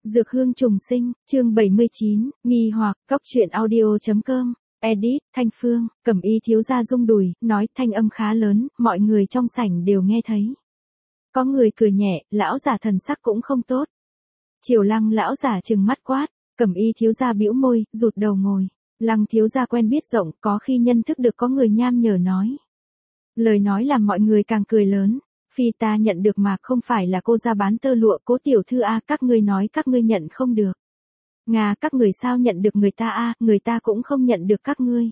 Dược hương trùng sinh, chương 79, nghi hoặc, cóc truyện audio.com, edit, Thanh Phương, Cẩm Y thiếu gia rung đùi, nói thanh âm khá lớn, mọi người trong sảnh đều nghe thấy. Có người cười nhẹ, lão giả thần sắc cũng không tốt. Triều Lăng lão giả trừng mắt quát, Cẩm Y thiếu gia bĩu môi, rụt đầu ngồi. Lăng thiếu gia quen biết rộng, có khi nhân thức được có người nham nhở nói. Lời nói làm mọi người càng cười lớn. Phi ta nhận được mà không phải là cô ra bán tơ lụa, Cố tiểu thư a, các ngươi nói các ngươi nhận không được. Ngà, các người sao nhận được người ta a, người ta cũng không nhận được các ngươi.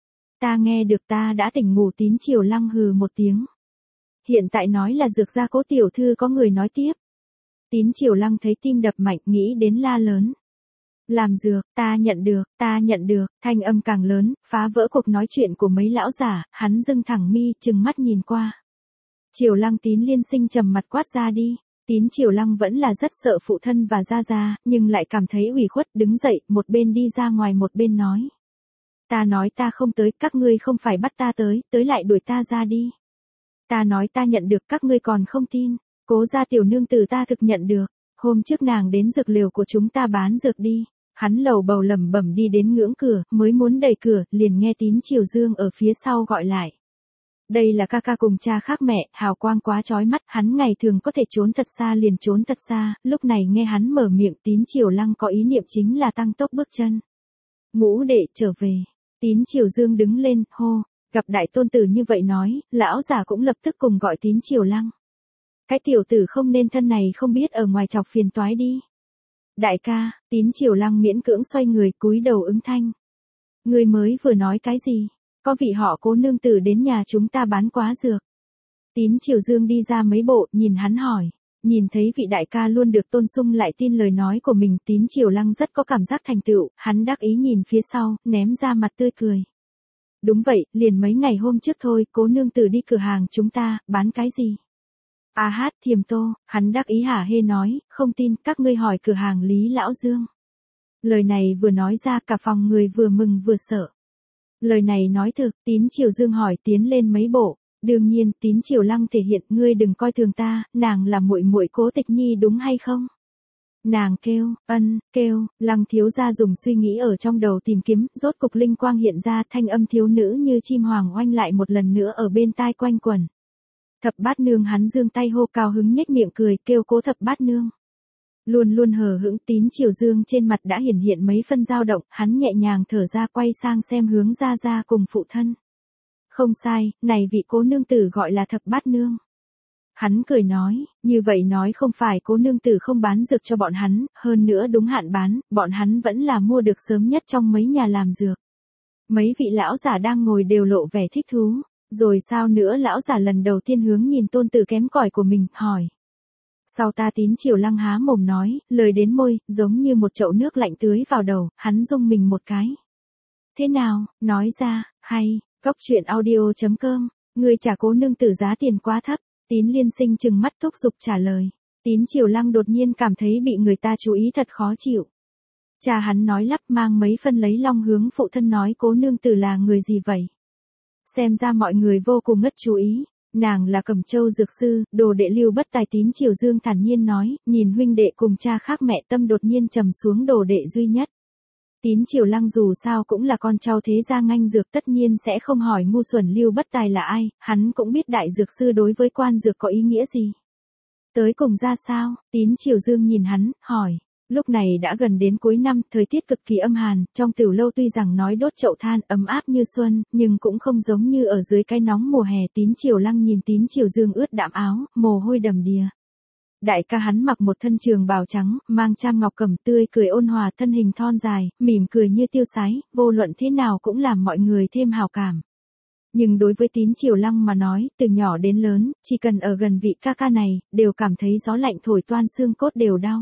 Ta nghe được, ta đã tỉnh ngủ. Tín Triều Lăng hừ một tiếng. Hiện tại nói là dược gia Cố tiểu thư, có người nói tiếp. Tín Triều Lăng thấy tim đập mạnh, nghĩ đến la lớn. Làm dược, ta nhận được, thanh âm càng lớn, phá vỡ cuộc nói chuyện của mấy lão giả, hắn dưng thẳng mi, trừng mắt nhìn qua. Triều Lăng Tín liên sinh trầm mặt quát ra đi. Tín Triều Lăng vẫn là rất sợ phụ thân và gia gia, nhưng lại cảm thấy ủy khuất, đứng dậy, một bên đi ra ngoài một bên nói. Ta nói ta không tới, các ngươi không phải bắt ta tới lại đuổi ta ra đi. Ta nói ta nhận được, các ngươi còn không tin. Cố gia tiểu nương tử ta thực nhận được. Hôm trước nàng đến dược liều của chúng ta bán dược đi. Hắn lầu bầu lẩm bẩm đi đến ngưỡng cửa, mới muốn đẩy cửa, liền nghe Tín Triều Dương ở phía sau gọi lại. Đây là ca ca cùng cha khác mẹ, hào quang quá chói mắt, hắn ngày thường có thể trốn thật xa liền trốn thật xa, lúc này nghe hắn mở miệng. Tín Triều Lăng có ý niệm chính là tăng tốc bước chân. Ngũ đệ trở về. Tín Triều Dương đứng lên, hô, gặp đại tôn tử như vậy nói, lão già cũng lập tức cùng gọi Tín Triều Lăng. Cái tiểu tử không nên thân này không biết ở ngoài chọc phiền toái đi. Đại ca, Tín Triều Lăng miễn cưỡng xoay người, cúi đầu ứng thanh. Người mới vừa nói cái gì? Có vị họ Cố nương tử đến nhà chúng ta bán quá dược. Tín Triều Dương đi ra mấy bộ, nhìn hắn hỏi. Nhìn thấy vị đại ca luôn được tôn sung lại tin lời nói của mình, Tín Triều Lăng rất có cảm giác thành tựu, hắn đắc ý nhìn phía sau, ném ra mặt tươi cười. Đúng vậy, liền mấy ngày hôm trước thôi, Cố nương tử đi cửa hàng chúng ta, bán cái gì? A hát, Thiềm Tô, hắn đắc ý hả hê nói, không tin, các ngươi hỏi cửa hàng Lý Lão Dương. Lời này vừa nói ra, cả phòng người vừa mừng vừa sợ. Lời này nói thực, Tín Triều Dương hỏi tiến lên mấy bộ. Đương nhiên, Tín Triều Lăng thể hiện, ngươi đừng coi thường ta, nàng là muội muội Cố Tịch Nhi đúng hay không? Nàng kêu, kêu, Lăng thiếu gia dùng suy nghĩ ở trong đầu tìm kiếm, rốt cục linh quang hiện ra, thanh âm thiếu nữ như chim hoàng oanh lại một lần nữa ở bên tai quanh quẩn. Thập bát nương, hắn giương tay hô, cao hứng nhếch miệng cười, kêu Cố thập bát nương. Luôn luôn hờ hững. Tín Triều Dương trên mặt đã hiển hiện mấy phân dao động, hắn nhẹ nhàng thở ra, quay sang xem hướng gia gia cùng phụ thân. Không sai, này vị Cố nương tử gọi là thập bát nương. Hắn cười nói, như vậy nói không phải Cố nương tử không bán dược cho bọn hắn, hơn nữa đúng hạn bán, bọn hắn vẫn là mua được sớm nhất trong mấy nhà làm dược. Mấy vị lão giả đang ngồi đều lộ vẻ thích thú. Rồi sao nữa? Lão giả lần đầu tiên hướng nhìn tôn tử kém cỏi của mình, hỏi. Sau ta. Tín Triều Lăng há mồm nói, lời đến môi, giống như một chậu nước lạnh tưới vào đầu, hắn rung mình một cái. Thế nào, nói ra, hay, cóc truyện audio.com, người trả Cố nương tử giá tiền quá thấp. Tín liên sinh trừng mắt thúc giục trả lời. Tín Triều Lăng đột nhiên cảm thấy bị người ta chú ý thật khó chịu. Cha hắn nói lắp, mang mấy phân lấy long hướng phụ thân nói, Cố nương tử là người gì vậy? Xem ra mọi người vô cùng ngất chú ý. Nàng là Cẩm Châu dược sư, đồ đệ Lưu Bất Tài. Tín Triều Dương thản nhiên nói, nhìn huynh đệ cùng cha khác mẹ, tâm đột nhiên trầm xuống. Đồ đệ duy nhất. Tín Triều Lăng dù sao cũng là con cháu thế gia nganh dược, tất nhiên sẽ không hỏi ngu xuẩn Lưu Bất Tài là ai, hắn cũng biết đại dược sư đối với quan dược có ý nghĩa gì. Tới cùng ra sao? Tín Triều Dương nhìn hắn, hỏi. Lúc này đã gần đến cuối năm, thời tiết cực kỳ âm hàn, trong tiểu lâu tuy rằng nói đốt chậu than ấm áp như xuân, nhưng cũng không giống như ở dưới cái nóng mùa hè. Tín Triều Lăng nhìn Tín Triều Dương ướt đẫm áo, mồ hôi đầm đìa. Đại ca hắn mặc một thân trường bào trắng, mang trang ngọc cẩm, tươi cười ôn hòa, thân hình thon dài, mỉm cười như tiêu sái, vô luận thế nào cũng làm mọi người thêm hào cảm. Nhưng đối với Tín Triều Lăng mà nói, từ nhỏ đến lớn, chỉ cần ở gần vị ca ca này, đều cảm thấy gió lạnh thổi toan xương cốt đều đau.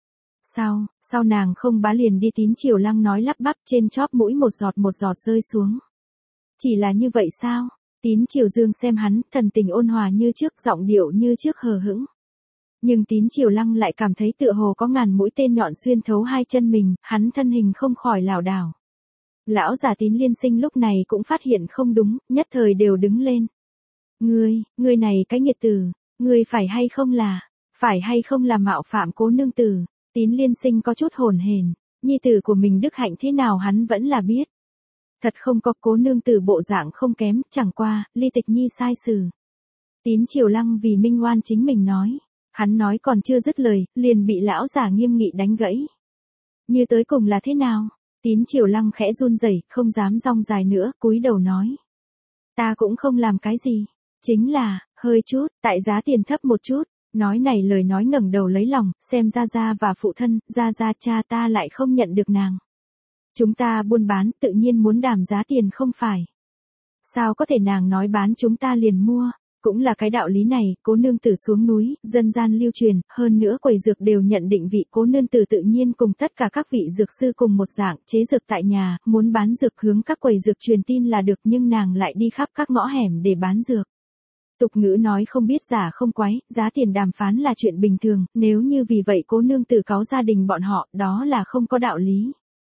Sao nàng không bá liền đi? Tín Triều Lăng nói lắp bắp, trên chóp mũi một giọt rơi xuống. Chỉ là như vậy sao? Tín Triều Dương xem hắn, thần tình ôn hòa như trước, giọng điệu như trước hờ hững. Nhưng Tín Triều Lăng lại cảm thấy tựa hồ có ngàn mũi tên nhọn xuyên thấu hai chân mình, hắn thân hình không khỏi lảo đảo. Lão già Tín liên sinh lúc này cũng phát hiện không đúng, nhất thời đều đứng lên. Ngươi này cái nghiệt tử, ngươi phải hay không là mạo phạm Cố nương tử? Tín Liên Sinh có chút hồn hển, nhi tử của mình đức hạnh thế nào hắn vẫn là biết. Thật không có, Cố nương tử bộ dạng không kém, chẳng qua, Ly Tịch Nhi sai xử. Tín Triều Lăng vì minh oan chính mình nói. Hắn nói còn chưa dứt lời, liền bị lão giả nghiêm nghị đánh gãy. Như tới cùng là thế nào? Tín Triều Lăng khẽ run rẩy, không dám rong dài nữa, cúi đầu nói. Ta cũng không làm cái gì. Chính là, hơi chút, tại giá tiền thấp một chút. Nói này lời nói ngẩng đầu lấy lòng, xem Gia Gia và phụ thân, Gia Gia cha ta lại không nhận được nàng. Chúng ta buôn bán, tự nhiên muốn đảm giá tiền không phải. Sao có thể nàng nói bán chúng ta liền mua? Cũng là cái đạo lý này, Cố nương tử xuống núi, dân gian lưu truyền, hơn nữa quầy dược đều nhận định vị Cố nương tử tự nhiên cùng tất cả các vị dược sư cùng một dạng, chế dược tại nhà, muốn bán dược hướng các quầy dược truyền tin là được, nhưng nàng lại đi khắp các ngõ hẻm để bán dược. Tục ngữ nói không biết giả không quái, giá tiền đàm phán là chuyện bình thường, nếu như vì vậy Cố nương tử cáu gia đình bọn họ, đó là không có đạo lý.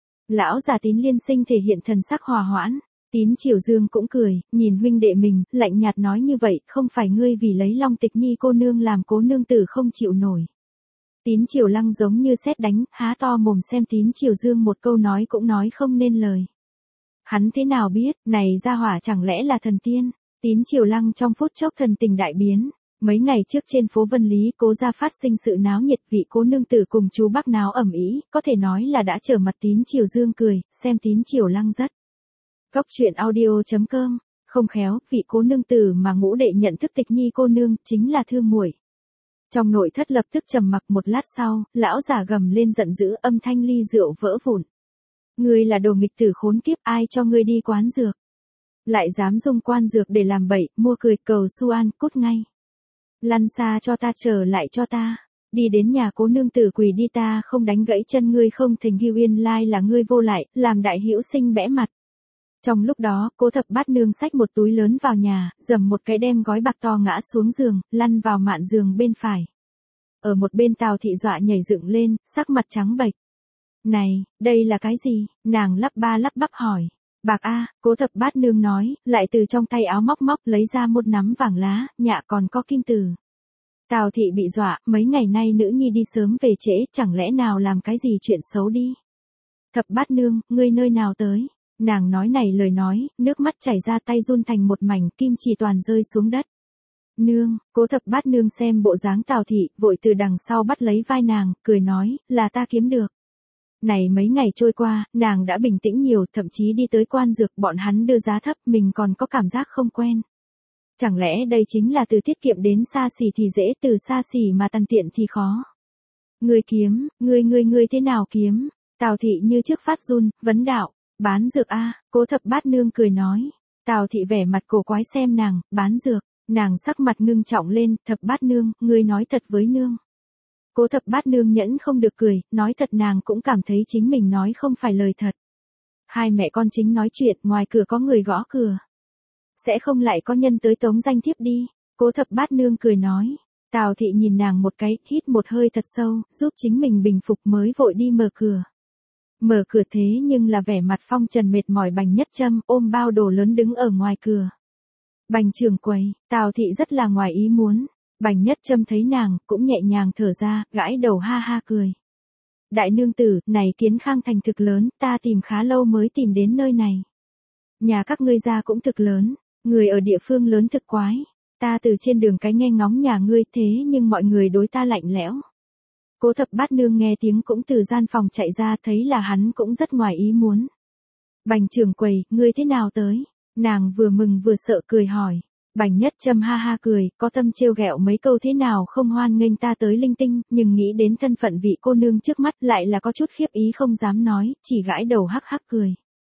Lão già Tín Liên Sinh thể hiện thần sắc hòa hoãn. Tín Triều Dương cũng cười, nhìn huynh đệ mình, lạnh nhạt nói như vậy, không phải ngươi vì lấy Long Tịch Nhi cô nương làm Cố nương tử không chịu nổi. Tín Triều Lăng giống như sét đánh, há to mồm xem Tín Triều Dương một câu nói cũng nói không nên lời. Hắn thế nào biết, này gia hỏa chẳng lẽ là thần tiên? Tín Triều Lăng trong phút chốc thần tình đại biến. Mấy ngày trước trên phố Vân Lý Cố gia phát sinh sự náo nhiệt, vị Cố nương tử cùng chú bác náo ầm ĩ, có thể nói là đã trở mặt. Tín Triều Dương cười, xem Tín Triều Lăng rất. Góc truyện audio.com, không khéo, vị Cố nương tử mà ngũ đệ nhận thức Tịch Nhi cô nương, chính là Thương muội. Trong nội thất lập tức trầm mặc, một lát sau, lão già gầm lên giận dữ, âm thanh ly rượu vỡ vụn. Ngươi là đồ nghịch tử khốn kiếp, ai cho ngươi đi quán dược? Lại dám dùng quan dược để làm bậy, mua cười, cầu su an, cút ngay. Lăn xa cho ta, trở lại cho ta. Đi đến nhà Cố nương tử quỳ đi, ta không đánh gãy chân ngươi không thành ghi uyên lai là ngươi vô lại, làm đại hữu sinh bẽ mặt. Trong lúc đó, Cố Thập Bát Nương xách một túi lớn vào nhà, dầm một cái đem gói bạc to ngã xuống giường, lăn vào mạn giường bên phải. Ở một bên Tào thị dọa nhảy dựng lên, sắc mặt trắng bệch. Này, đây là cái gì? Nàng lắp ba lắp bắp hỏi. Bạc a, Cố Thập Bát Nương nói, lại từ trong tay áo móc lấy ra một nắm vàng lá, nhạ còn có kim tử. Tào thị bị dọa, mấy ngày nay nữ nhi đi sớm về trễ, chẳng lẽ nào làm cái gì chuyện xấu đi. Thập Bát Nương, ngươi nơi nào tới? Nàng nói này lời nói, nước mắt chảy ra, tay run thành một mảnh, kim chỉ toàn rơi xuống đất. Nương, Cố Thập Bát Nương xem bộ dáng Tào thị, vội từ đằng sau bắt lấy vai nàng, cười nói, là ta kiếm được. Này mấy ngày trôi qua, nàng đã bình tĩnh nhiều, thậm chí đi tới quan dược, bọn hắn đưa giá thấp, mình còn có cảm giác không quen. Chẳng lẽ đây chính là từ tiết kiệm đến xa xỉ thì dễ, từ xa xỉ mà tàn tiện thì khó. Ngươi kiếm, ngươi thế nào kiếm? Tào thị như trước phát run, vấn đạo. Bán dược a, Cố Thập Bát Nương cười nói. Tào thị vẻ mặt cổ quái xem nàng, bán dược, nàng sắc mặt ngưng trọng lên, Thập Bát Nương, ngươi nói thật với nương. Cố Thập Bát Nương nhẫn không được cười, nói thật nàng cũng cảm thấy chính mình nói không phải lời thật. Hai mẹ con chính nói chuyện, ngoài cửa có người gõ cửa. Sẽ không lại có nhân tới tống danh thiếp đi, Cố Thập Bát Nương cười nói. Tào thị nhìn nàng một cái, hít một hơi thật sâu, giúp chính mình bình phục mới vội đi mở cửa. Mở cửa thế nhưng là vẻ mặt phong trần mệt mỏi Bành Nhất Trâm, ôm bao đồ lớn đứng ở ngoài cửa. Bành trưởng quầy, Tào thị rất là ngoài ý muốn. Bành Nhất Trâm thấy nàng, cũng nhẹ nhàng thở ra, gãi đầu ha ha cười. Đại nương tử, này Kiến Khang thành thực lớn, ta tìm khá lâu mới tìm đến nơi này. Nhà các ngươi ra cũng thực lớn, người ở địa phương lớn thực quái. Ta từ trên đường cái nghe ngóng nhà ngươi, thế nhưng mọi người đối ta lạnh lẽo. Cố Thập Bát Nương nghe tiếng cũng từ gian phòng chạy ra, thấy là hắn cũng rất ngoài ý muốn. Bành trưởng quầy, ngươi thế nào tới? Nàng vừa mừng vừa sợ cười hỏi. Bành Nhất Trâm ha ha cười, có tâm trêu ghẹo mấy câu thế nào không hoan nghênh ta tới linh tinh, nhưng nghĩ đến thân phận vị cô nương trước mắt lại là có chút khiếp ý không dám nói, chỉ gãi đầu hắc hắc cười.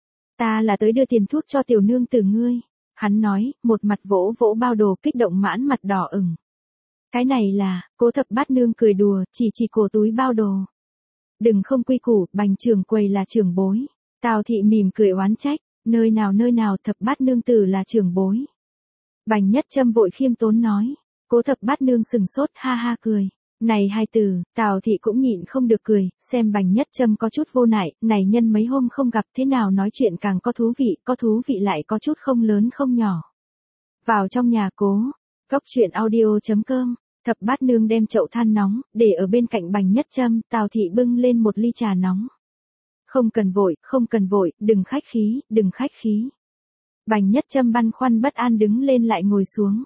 Ta là tới đưa tiền thuốc cho tiểu nương tử ngươi. Hắn nói, một mặt vỗ vỗ bao đồ kích động mãn mặt đỏ ửng. Cái này là, Cố Thập Bát Nương cười đùa, chỉ cổ túi bao đồ. Đừng không quy củ, Bành trưởng quầy là trưởng bối. Tào thị mỉm cười oán trách, nơi nào Thập Bát Nương tử là trưởng bối. Bành Nhất Trâm vội khiêm tốn nói. Cố Thập Bát Nương sừng sốt ha ha cười. Này hai từ, Tào thị cũng nhịn không được cười, xem Bành Nhất Trâm có chút vô nại, này nhân mấy hôm không gặp thế nào nói chuyện càng có thú vị lại có chút không lớn không nhỏ. Vào trong nhà Cố, góc truyện audio.com Thập bát nương đem chậu than nóng, để ở bên cạnh Bành Nhất Trâm, Tào thị bưng lên một ly trà nóng. Không cần vội, đừng khách khí. Bành Nhất Trâm băn khoăn bất an đứng lên lại ngồi xuống.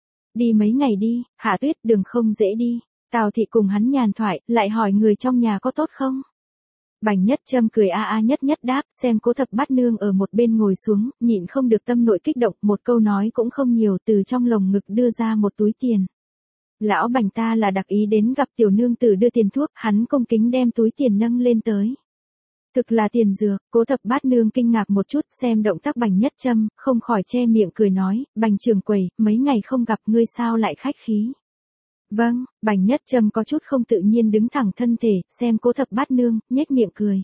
Đi mấy ngày đi, Hạ Tuyết, đường không dễ đi. Tào thị cùng hắn nhàn thoại, lại hỏi người trong nhà có tốt không? Bành Nhất Trâm cười nhất đáp, xem Cố Thập Bát Nương ở một bên ngồi xuống, nhịn không được tâm nội kích động, một câu nói cũng không nhiều, từ trong lồng ngực đưa ra một túi tiền. Lão Bành ta là đặc ý đến gặp tiểu nương tử đưa tiền thuốc, hắn cung kính đem túi tiền nâng lên tới. Thực là tiền dược. Cố Thập Bát Nương kinh ngạc một chút, xem động tác Bành Nhất Trâm, không khỏi che miệng cười nói, Bành trưởng quầy, mấy ngày không gặp ngươi sao lại khách khí. Vâng, Bành Nhất Trâm có chút không tự nhiên đứng thẳng thân thể, xem Cố Thập Bát Nương, nhếch miệng cười.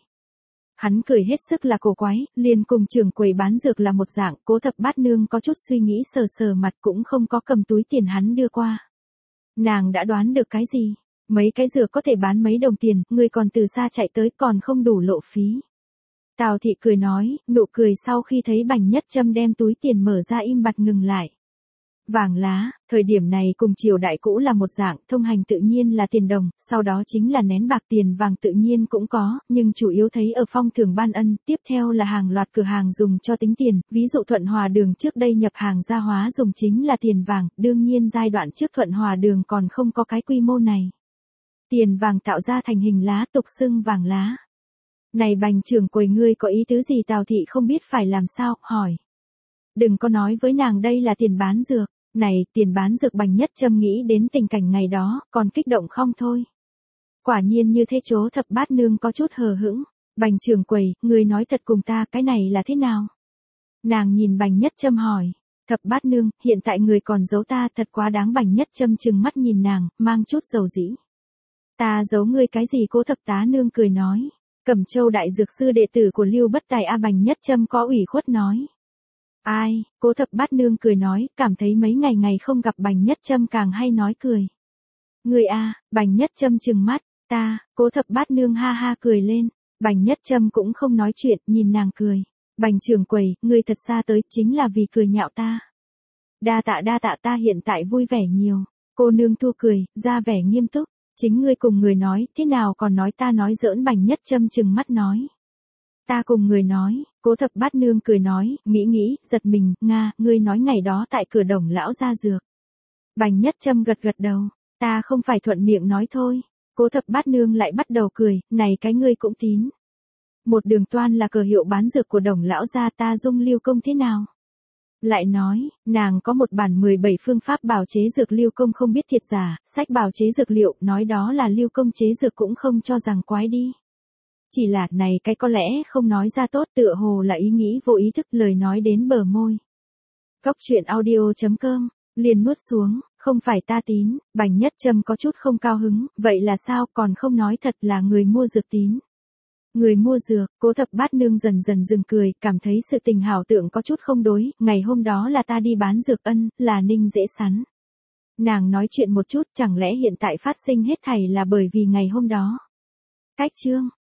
Hắn cười hết sức là cổ quái, liền cùng trưởng quầy bán dược là một dạng, Cố Thập Bát Nương có chút suy nghĩ sờ mặt cũng không có cầm túi tiền hắn đưa qua. Nàng đã đoán được cái gì? Mấy cái dược có thể bán mấy đồng tiền, ngươi còn từ xa chạy tới còn không đủ lộ phí. Tào thị cười nói, nụ cười sau khi thấy Bành Nhất Trâm đem túi tiền mở ra im bặt ngừng lại. Vàng lá, thời điểm này cùng triều đại cũ là một dạng, thông hành tự nhiên là tiền đồng, sau đó chính là nén bạc, tiền vàng tự nhiên cũng có, nhưng chủ yếu thấy ở phong thưởng ban ân, tiếp theo là hàng loạt cửa hàng dùng cho tính tiền, ví dụ Thuận Hòa Đường trước đây nhập hàng gia hóa dùng chính là tiền vàng, đương nhiên giai đoạn trước Thuận Hòa Đường còn không có cái quy mô này. Tiền vàng tạo ra thành hình lá tục xưng vàng lá. Này Bành trưởng quầy, ngươi có ý tứ gì? Tào thị không biết phải làm sao, hỏi. Đừng có nói với nàng đây là tiền bán dược. Này, tiền bán dược. Bành Nhất Trâm nghĩ đến tình cảnh ngày đó, còn kích động không thôi. Quả nhiên như thế. Chố Thập Bát Nương có chút hờ hững. Bành trưởng quầy, ngươi nói thật cùng ta, cái này là thế nào? Nàng nhìn Bành Nhất Trâm hỏi. Thập Bát Nương, hiện tại người còn giấu ta, thật quá đáng. Bành Nhất Trâm trừng mắt nhìn nàng, mang chút dầu dĩ. Ta giấu ngươi cái gì? Cố Thập Tá Nương cười nói. Cẩm Châu đại dược sư đệ tử của Lưu Bất Tài. Bành Nhất Trâm có ủy khuất nói. Ai? Cố Thập Bát Nương cười nói, cảm thấy mấy ngày không gặp Bành Nhất Trâm càng hay nói cười. Người Bành Nhất Trâm trừng mắt, ta. Cố Thập Bát Nương ha ha cười lên. Bành Nhất Trâm cũng không nói chuyện, nhìn nàng cười. Bành trưởng quầy, ngươi thật ra tới chính là vì cười nhạo ta. Đa tạ, ta hiện tại vui vẻ nhiều. Cô nương thu cười, ra vẻ nghiêm túc. Chính ngươi cùng người nói, thế nào còn nói ta nói giỡn? Bành Nhất Trâm trừng mắt nói. Ta cùng người nói. Cố Thập Bát Nương cười nói, nghĩ, giật mình, ngươi nói ngày đó tại cửa Đồng lão ra dược. Bành Nhất Trâm gật đầu, ta không phải thuận miệng nói thôi. Cố Thập Bát Nương lại bắt đầu cười, này cái ngươi cũng tín. Một đường toan là cờ hiệu bán dược của Đồng lão ra, ta dung Lưu công thế nào? Lại nói, nàng có một bản 17 phương pháp bào chế dược. Lưu công không biết thiệt giả, sách bào chế dược liệu, nói đó là Lưu công chế dược cũng không cho rằng quái đi. Chỉ là, này cái có lẽ không nói ra tốt, tựa hồ là ý nghĩ vô ý thức, lời nói đến bờ môi. Góc truyện audio.com, liền nuốt xuống, không phải ta tín. Bành Nhất Trâm có chút không cao hứng, vậy là sao, còn không nói thật là người mua dược tín. Người mua dược. Cố Thập Bát Nương dần dừng cười, cảm thấy sự tình hảo tượng có chút không đối, ngày hôm đó là ta đi bán dược, là Ninh dễ sắn. Nàng nói chuyện một chút, chẳng lẽ hiện tại phát sinh hết thảy là bởi vì ngày hôm đó. Cách chương.